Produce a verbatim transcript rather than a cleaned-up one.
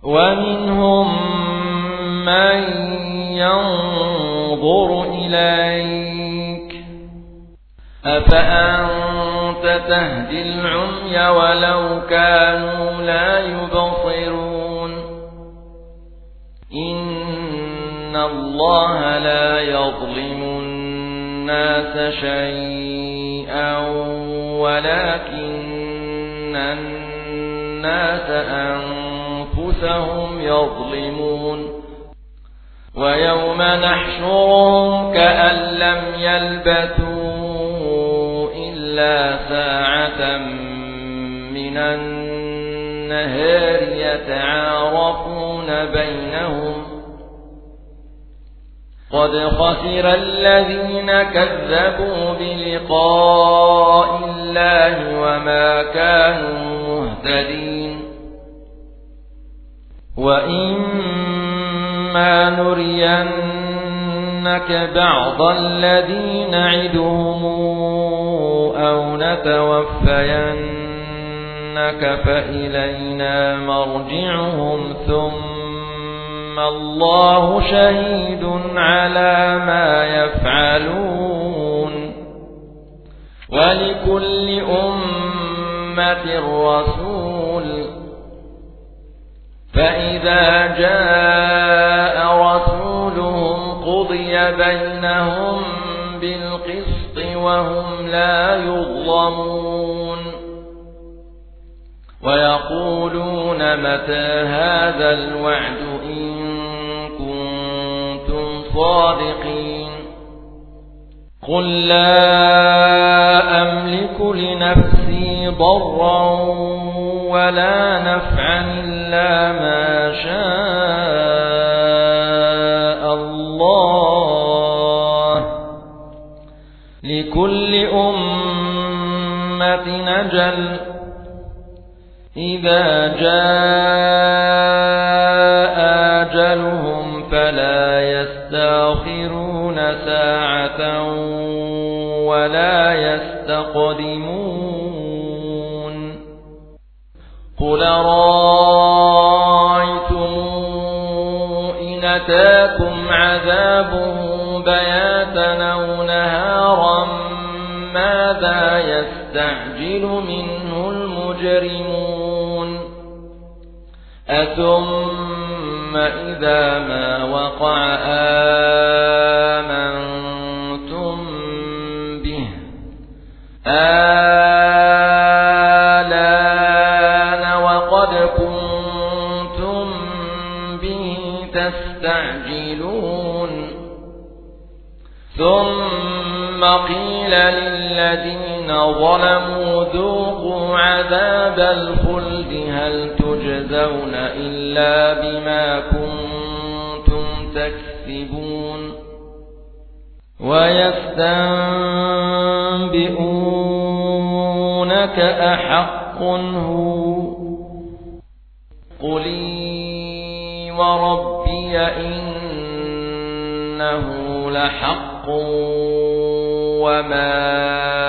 ومنهم من ينظر إليك أفأنت تهدي العمي ولو كانوا لا يبصرون إن الله لا يظلم الناس شيئا ولكن الناس أنفسهم يظلمون ويوم نحشرهم كأن لم يلبثوا إلا ساعة من النهار يتعارفون بينهم قد خسر الذين كذبوا بلقاء الله وما كانوا مهتدين وإما نرينك بعض الذي نعدهم أو نتوفينك فإلينا مرجعهم ثم الله شهيد على ما يفعلون ولكل أمة رسول فإذا جاء رسولهم قضي بينهم بالقسط وهم لا يظلمون ويقولون متى هذا الوعد إن كنتم صادقين قل لا أملك لنفسي ضرا ولا نفعا إلا ما شاء الله لكل أمة أجل إذا جاء أجلهم فلا يستأخرون ساعة ولا يستقدمون قل رأيتم إن أتاكم عذابه بياتا أو نهارا ماذا يستعجل منه المجرمون أثم إذا ما وقع آمنتم به آلان وقد كنتم به تستعجلون ثم قيل للذين ظلموا ذوقوا عذاب الخلد هل تجزون إلا بما كنتم تكسبون ويستنبئونك أحق هو قل وربي إنه لحق وما